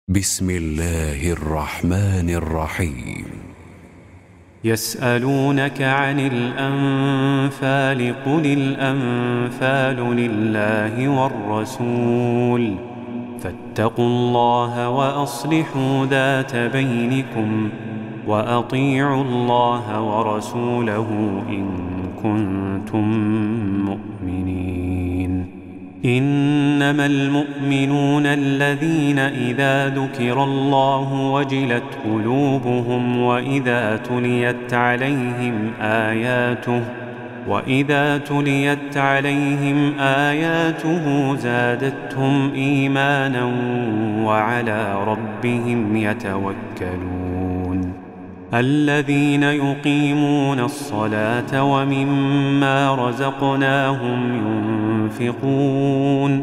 بسم الله الرحمن الرحيم. يسألونك عن الأنفال قل الأنفال لله والرسول فاتقوا الله وأصلحوا ذات بينكم وأطيعوا الله ورسوله إن كنتم مؤمنين. إنما المؤمنون الذين إذا ذكر الله وجلت قلوبهم وإذا تليت عليهم آياته زادتهم إيمانا وعلى ربهم يتوكلون. الذين يقيمون الصلاة ومما رزقناهم ينفقون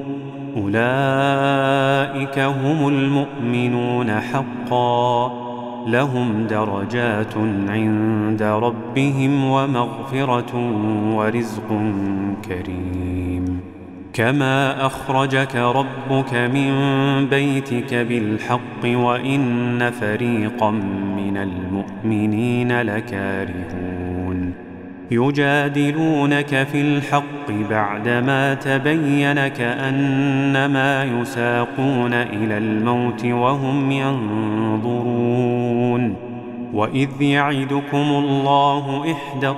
أولئك هم المؤمنون حقا لهم درجات عند ربهم ومغفرة ورزق كريم. كما أخرجك ربك من بيتك بالحق وإن فريقا من المؤمنين لكارهون. يجادلونك في الحق بعدما تبين كأنما يساقون إلى الموت وهم ينظرون. وإذ يعدكم الله إحدى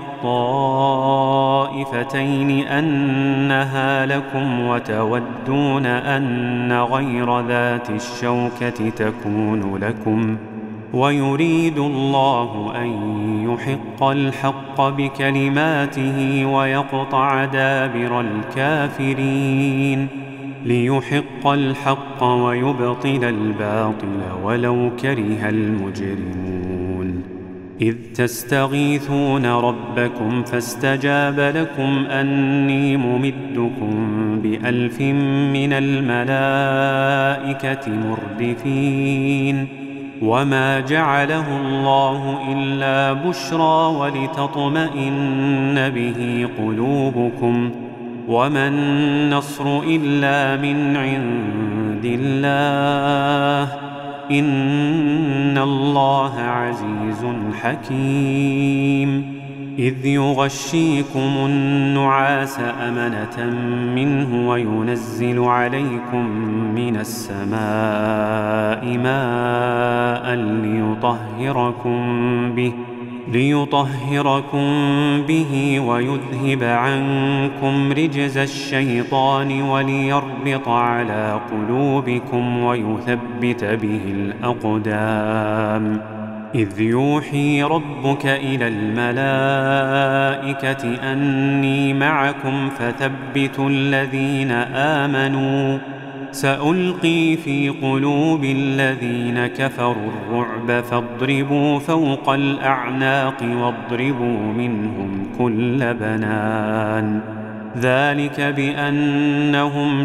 الطائفتين أنها لكم وتودون أن غير ذات الشوكة تكون لكم ويريد الله أن يحق الحق بكلماته ويقطع دابر الكافرين ليحق الحق ويبطل الباطل ولو كره المجرمون. إذ تستغيثون ربكم فاستجاب لكم أني ممدكم ب1000 من الملائكة مردفين. وما جعله الله إلا بشرى ولتطمئن به قلوبكم وما النصر إلا من عند الله إن الله عزيز حكيم. إذ يغشيكم النعاس أمنة منه وينزل عليكم من السماء ماء ليطهركم به ويذهب عنكم رجز الشيطان وليربط على قلوبكم ويثبت به الأقدام. إذ يوحي ربك إلى الملائكة أني معكم فثبتوا الذين آمنوا سألقي في قلوب الذين كفروا الرعب فاضربوا فوق الأعناق واضربوا منهم كل بنان. ذلك بأنهم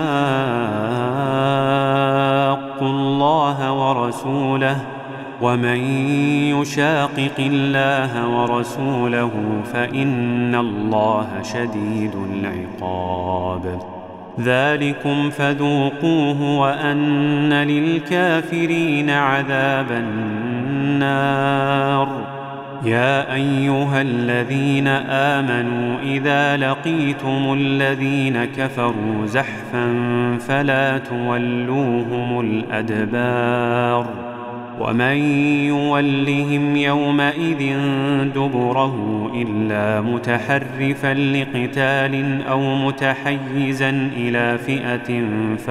شاقوا الله ورسوله ومن يشاقق الله ورسوله فإن الله شديد العقاب. ذلكم فذوقوه وأن للكافرين عذاب النار. يا أيها الذين آمنوا إذا لقيتم الذين كفروا زحفا فلا تولوهم الأدبار ومن يولهم يومئذ دبره إلا متحرفا لقتال أو متحيزا إلى فئة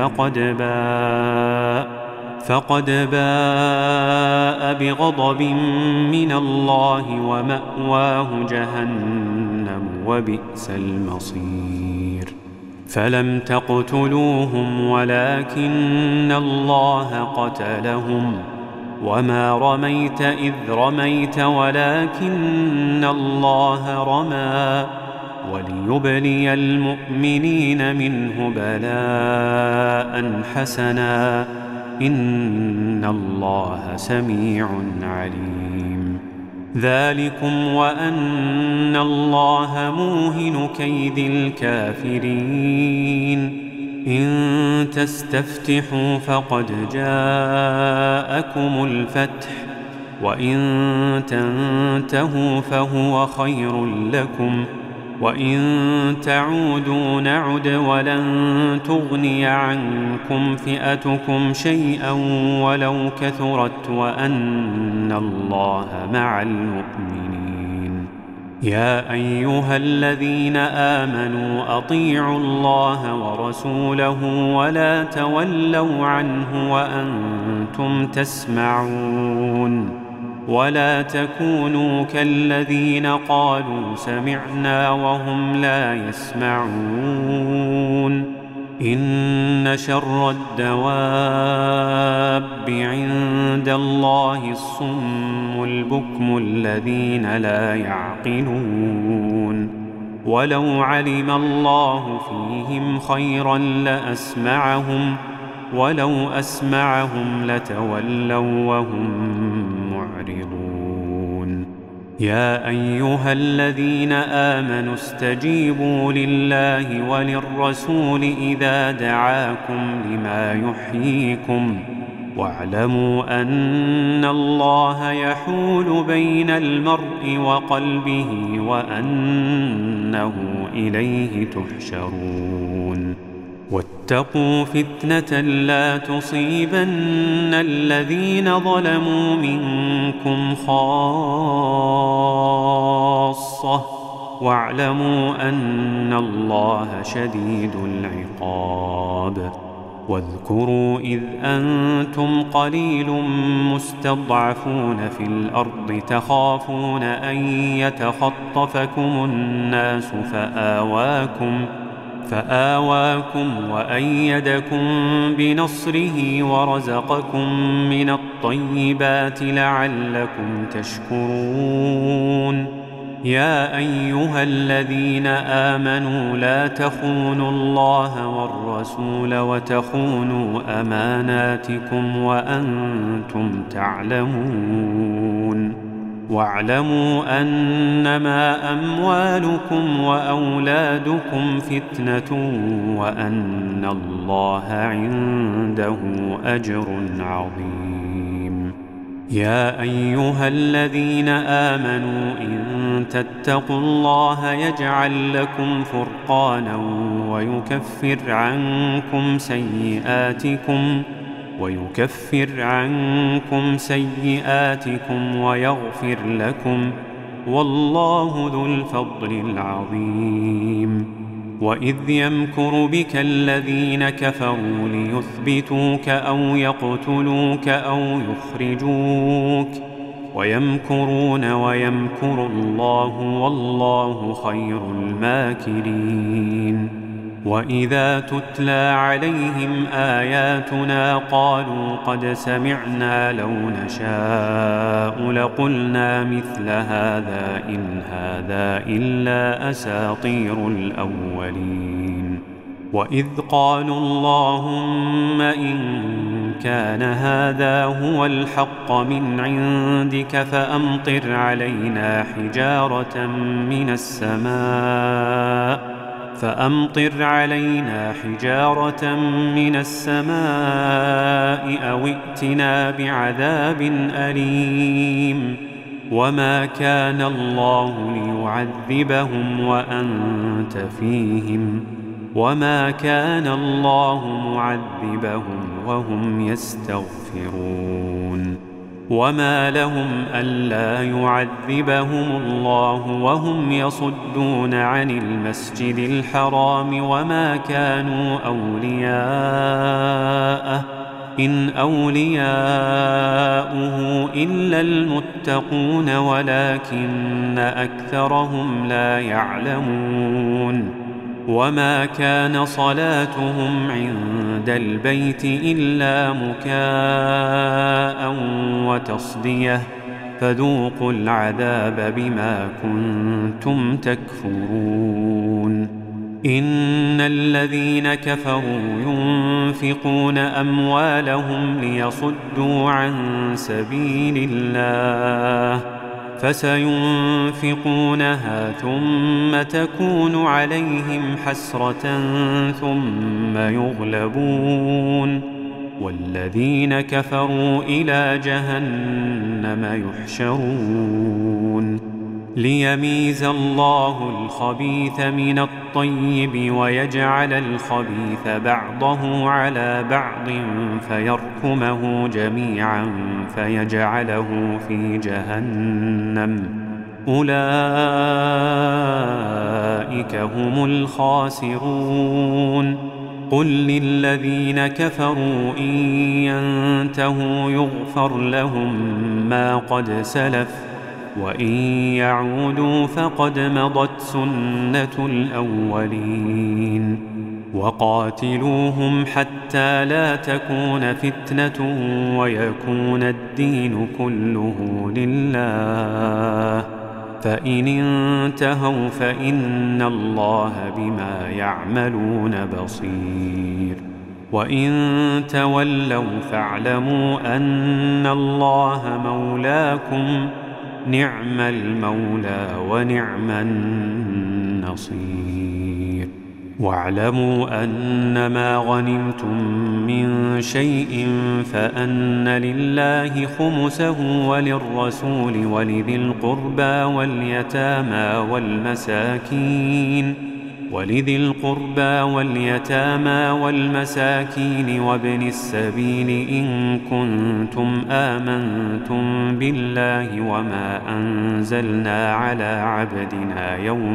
فقد باء بغضب من الله ومأواه جهنم وبئس المصير. فلم تقتلوهم ولكن الله قتلهم وما رميت إذ رميت ولكن الله رمى وليبلي المؤمنين منه بلاء حسنا إن الله سميع عليم. ذلكم وأن الله موهن كيد الكافرين إن تستفتحوا فقد جاءكم الفتح وإن تنتهوا فهو خير لكم وإن تعودوا نعد ولن تغني عنكم فئتكم شيئا ولو كثرت وأن الله مع المؤمنين. يا أيها الذين آمنوا أطيعوا الله ورسوله ولا تولوا عنه وأنتم تسمعون ولا تكونوا كالذين قالوا سمعنا وهم لا يسمعون. إن شر الدواب عند الله الصم البكم الذين لا يعقلون. ولو علم الله فيهم خيرا لأسمعهم ولو أسمعهم لتولوا وهم معرضون. يا أيها الذين آمنوا استجيبوا لله وللرسول إذا دعاكم لما يحييكم واعلموا أن الله يحول بين المرء وقلبه وأنه إليه تحشرون. واتقوا فتنة لا تصيبن الذين ظلموا منكم خاصة واعلموا أن الله شديد العقاب. واذكروا إذ أنتم قليل مستضعفون في الأرض تخافون أن يتخطفكم الناس فآواكم وأيدكم بنصره ورزقكم من الطيبات لعلكم تشكرون. يا أيها الذين آمنوا لا تخونوا الله والرسول وتخونوا أماناتكم وأنتم تعلمون. واعلموا أنما أموالكم وأولادكم فتنة وأن الله عنده أجر عظيم. يا أيها الذين آمنوا إن تتقوا الله يجعل لكم فرقانا ويكفر عنكم سيئاتكم ويغفر لكم والله ذو الفضل العظيم. وإذ يمكر بك الذين كفروا ليثبتوك أو يقتلوك أو يخرجوك ويمكرون ويمكر الله والله خير الماكرين. وإذا تتلى عليهم آياتنا قالوا قد سمعنا لو نشاء لقلنا مثل هذا إن هذا إلا أساطير الأولين. وإذ قالوا اللهم إن كان هذا هو الحق من عندك فأمطر علينا حجارة من السماء أو ائتنا بعذاب أليم. وما كان الله ليعذبهم وأنت فيهم وما كان الله معذبهم وهم يستغفرون. وما لهم ألا يعذبهم الله وهم يصدون عن المسجد الحرام وما كانوا أولياءه إن أولياؤه إلا المتقون ولكن أكثرهم لا يعلمون. وما كان صلاتهم عند البيت إلا مكاء وتصدية فذوقوا العذاب بما كنتم تكفرون. إن الذين كفروا ينفقون أموالهم ليصدوا عن سبيل الله فسينفقونها ثم تكون عليهم حسرة ثم يغلبون والذين كفروا إلى جهنم يحشرون ليميز الله الخبيث من الطيب ويجعل الخبيث بعضه على بعض فيركمه جميعا فيجعله في جهنم أولئك هم الخاسرون قل للذين كفروا إن ينتهوا يغفر لهم ما قد سلف وإن يعودوا فقد مضت سنة الأولين وقاتلوهم حتى لا تكون فتنة ويكون الدين كله لله فإن انتهوا فإن الله بما يعملون بصير وإن تولوا فاعلموا أن الله مولاكم نعم المولى ونعم النصير واعلموا أنما غنمتم من شيء فأن لله خمسه وللرسول ولذي القربى واليتامى والمساكين وابن السبيل إن كنتم آمنتم بالله وما أنزلنا على عبدنا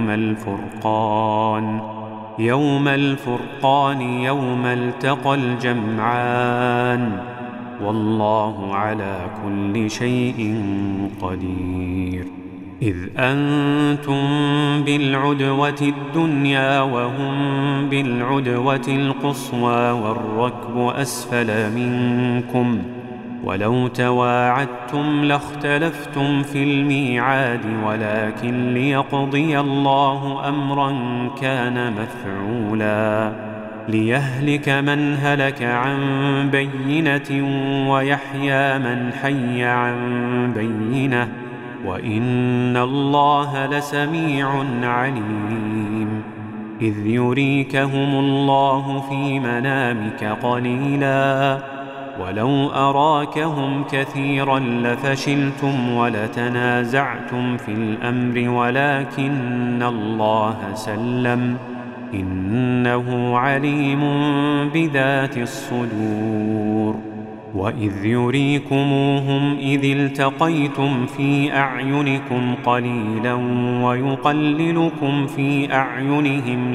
يوم الفرقان يوم التقى الجمعان والله على كل شيء قدير إذ أنتم بالعدوة الدنيا وهم بالعدوة القصوى والركب أسفل منكم ولو تواعدتم لاختلفتم في الميعاد ولكن ليقضي الله أمرا كان مفعولا ليهلك من هلك عن بينة ويحيى من حي عن بينة وإن الله لسميع عليم إذ يريكهم الله في منامك قليلا ولو أراكهم كثيرا لفشلتم ولتنازعتم في الأمر ولكن الله سلم إنه عليم بذات الصدور وإذ يريكموهم إذ التقيتم في أعينكم قليلا ويقللكم في أعينهم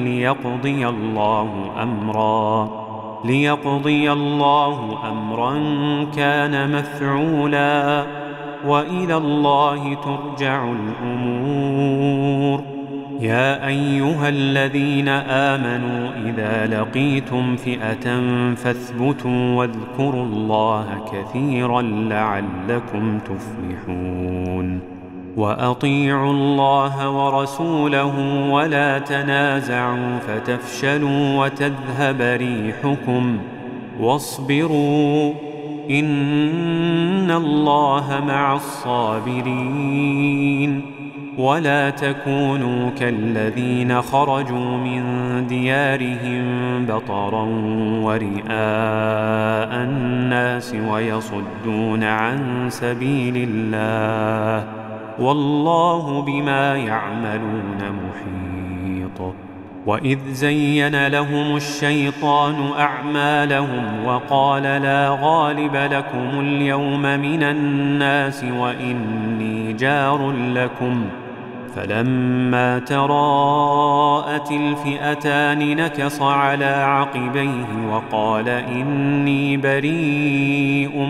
ليقضي الله أمرا كان مفعولا وإلى الله ترجع الأمور يا أيها الذين آمنوا إذا لقيتم فئة فاثبتوا واذكروا الله كثيرا لعلكم تفلحون وأطيعوا الله ورسوله ولا تنازعوا فتفشلوا وتذهب ريحكم واصبروا إن الله مع الصابرين ولا تكونوا كالذين خرجوا من ديارهم بطرا ورئاء الناس ويصدون عن سبيل الله والله بما يعملون محيط وإذ زين لهم الشيطان أعمالهم وقال لا غالب لكم اليوم من الناس وإني جار لكم فلما تراءت الفئتان نكص على عقبيه وقال إني بريء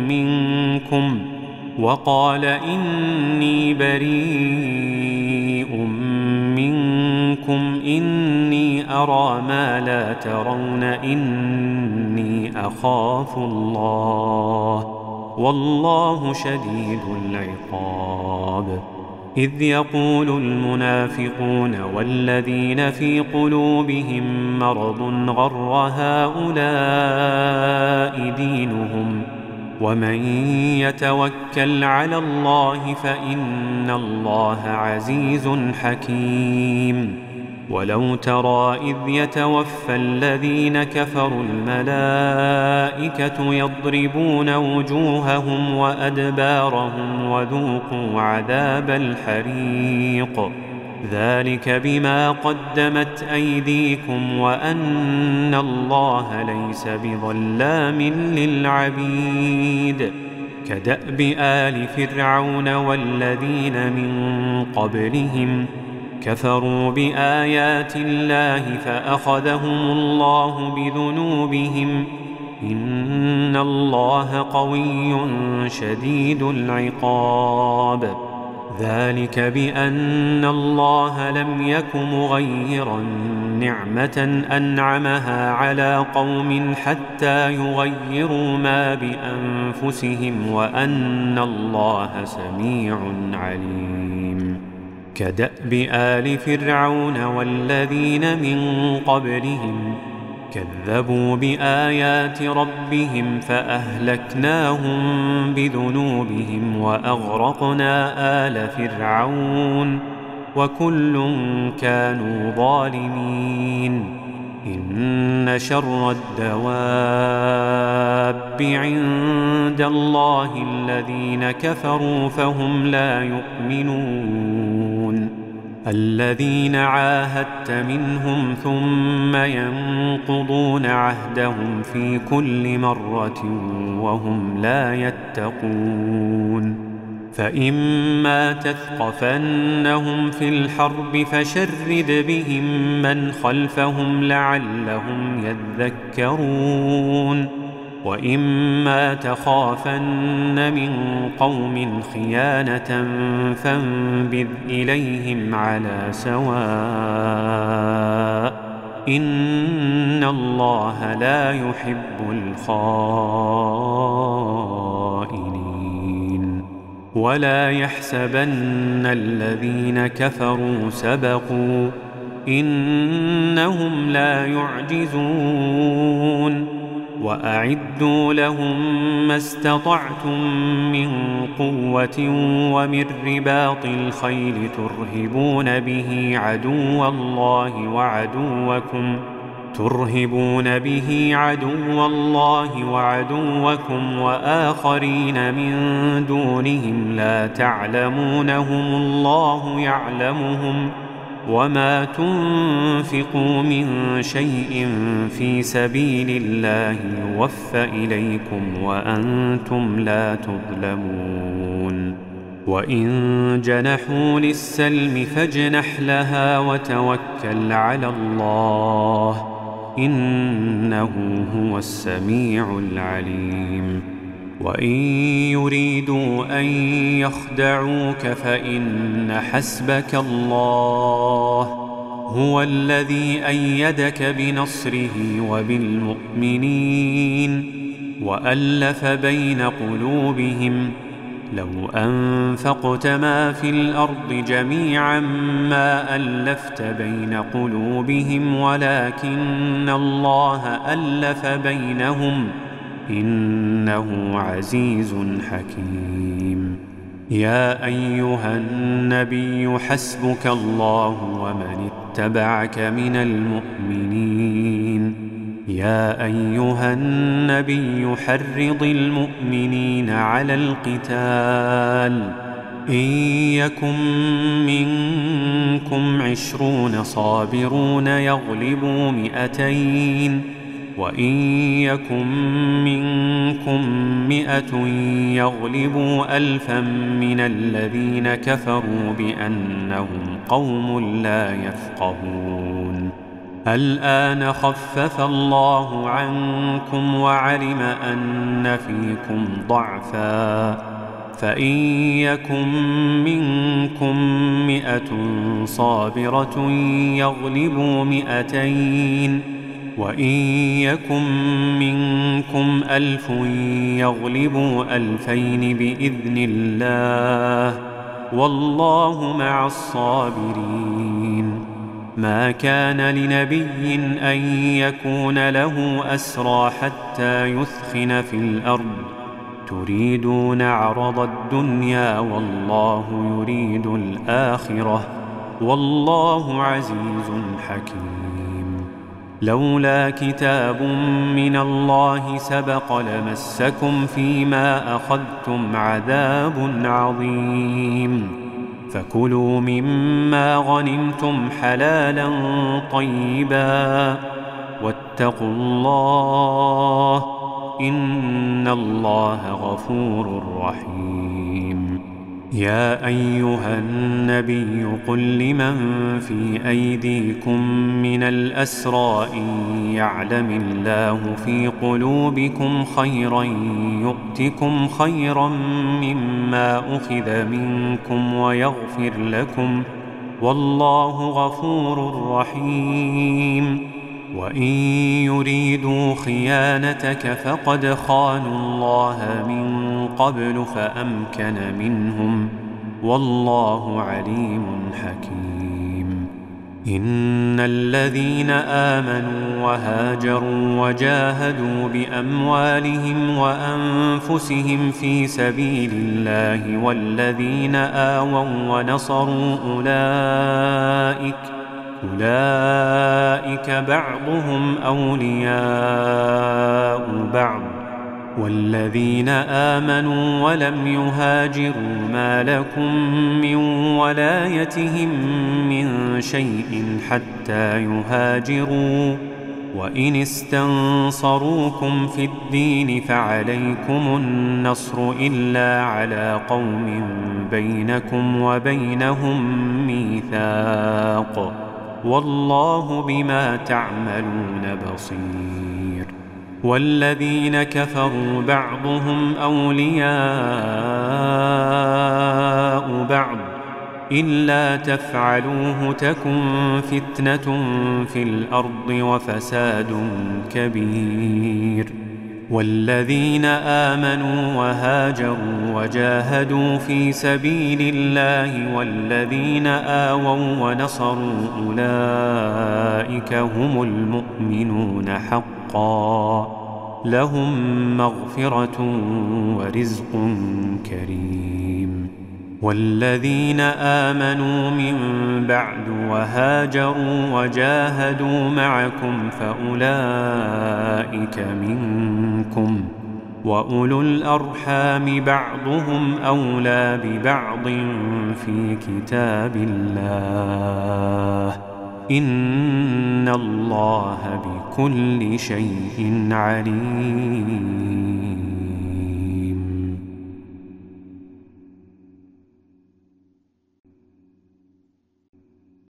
منكم إني أرى ما لا ترون إني أخاف الله والله شديد العقاب إذ يقول المنافقون والذين في قلوبهم مرض غر هؤلاء دينهم ومن يتوكل على الله فإن الله عزيز حكيم. ولو ترى إذ يتوفى الذين كفروا الملائكة يضربون وجوههم وأدبارهم وذوقوا عذاب الحريق ذلك بما قدمت أيديكم وأن الله ليس بظلام للعبيد. كدأب آل فرعون والذين من قبلهم كفروا بآيات الله فأخذهم الله بذنوبهم إن الله قوي شديد العقاب. ذلك بأن الله لم يك مغيرا نعمة أنعمها على قوم حتى يغيروا ما بأنفسهم وأن الله سميع عليم. كدأب آل فرعون والذين من قبلهم كذبوا بآيات ربهم فأهلكناهم بذنوبهم وأغرقنا آل فرعون وكل كانوا ظالمين. إن شر الدواب عند الله الذين كفروا فهم لا يؤمنون. الذين عاهدت منهم ثم ينقضون عهدهم في كل مرة وهم لا يتقون. فإما تثقفنهم في الحرب فشرد بهم من خلفهم لعلهم يذكرون. وإما تخافن من قوم خيانة فانبذ إليهم على سواء إن الله لا يحب الخائنين. ولا يحسبن الذين كفروا سبقوا إنهم لا يعجزون. وأعدوا لهم ما استطعتم من قوة ومن رباط الخيل ترهبون به عدو الله وعدوكم وآخرين من دونهم لا تعلمونهم الله يعلمهم وما تنفقوا من شيء في سبيل الله يوفى إليكم وأنتم لا تظلمون. وإن جنحوا للسلم فاجنح لها وتوكل على الله إنه هو السميع العليم. وإن يريدوا أن يخدعوك فإن حسبك الله هو الذي أيدك بنصره وبالمؤمنين وألف بين قلوبهم لو أنفقت ما في الأرض جميعا ما ألفت بين قلوبهم ولكن الله ألف بينهم إنه عزيز حكيم. يا أيها النبي حسبك الله ومن اتبعك من المؤمنين. يا أيها النبي حرض المؤمنين على القتال إن يكن منكم 20 صابرون يغلبوا 200 وإن يكن منكم 100 يغلبوا 1000 من الذين كفروا بأنهم قوم لا يفقهون. الآن خفف الله عنكم وعلم أن فيكم ضعفا فإن يكن منكم 100 صابرة يغلبوا 200 وإن يكن منكم 1000 يغلبوا 2000 بإذن الله والله مع الصابرين. ما كان لنبي أن يكون له أسرى حتى يثخن في الأرض تريدون عرض الدنيا والله يريد الآخرة والله عزيز حكيم. لولا كتاب من الله سبق لمسكم فيما أخذتم عذاب عظيم، فكلوا مما غنمتم حلالا طيبا واتقوا الله إن الله غفور رحيم. يا أيها النبي قل لمن في أيديكم من الأسرى إن يعلم الله في قلوبكم خيرا يؤتكم خيرا مما أخذ منكم ويغفر لكم والله غفور رحيم. وإن يريدوا خيانتك فقد خانوا الله من قبل فأمكن منهم والله عليم حكيم. إن الذين آمنوا وهاجروا وجاهدوا بأموالهم وأنفسهم في سبيل الله والذين آووا ونصروا أولئك بعضهم أولياء بعض والذين آمنوا ولم يهاجروا ما لكم من ولايتهم من شيء حتى يهاجروا وإن استنصروكم في الدين فعليكم النصر إلا على قوم بينكم وبينهم ميثاق والله بما تعملون بصير. والذين كفروا بعضهم أولياء بعض إلا تفعلوه تكن فتنة في الأرض وفساد كبير. والذين آمنوا وهاجروا وجاهدوا في سبيل الله والذين آووا ونصروا أولئك هم المؤمنون حقا لهم مغفرة ورزق كريم. والذين آمنوا من بعد وهاجروا وجاهدوا معكم فأولئك منكم وأولو الأرحام بعضهم أولى ببعض في كتاب الله إن الله بكل شيء عليم.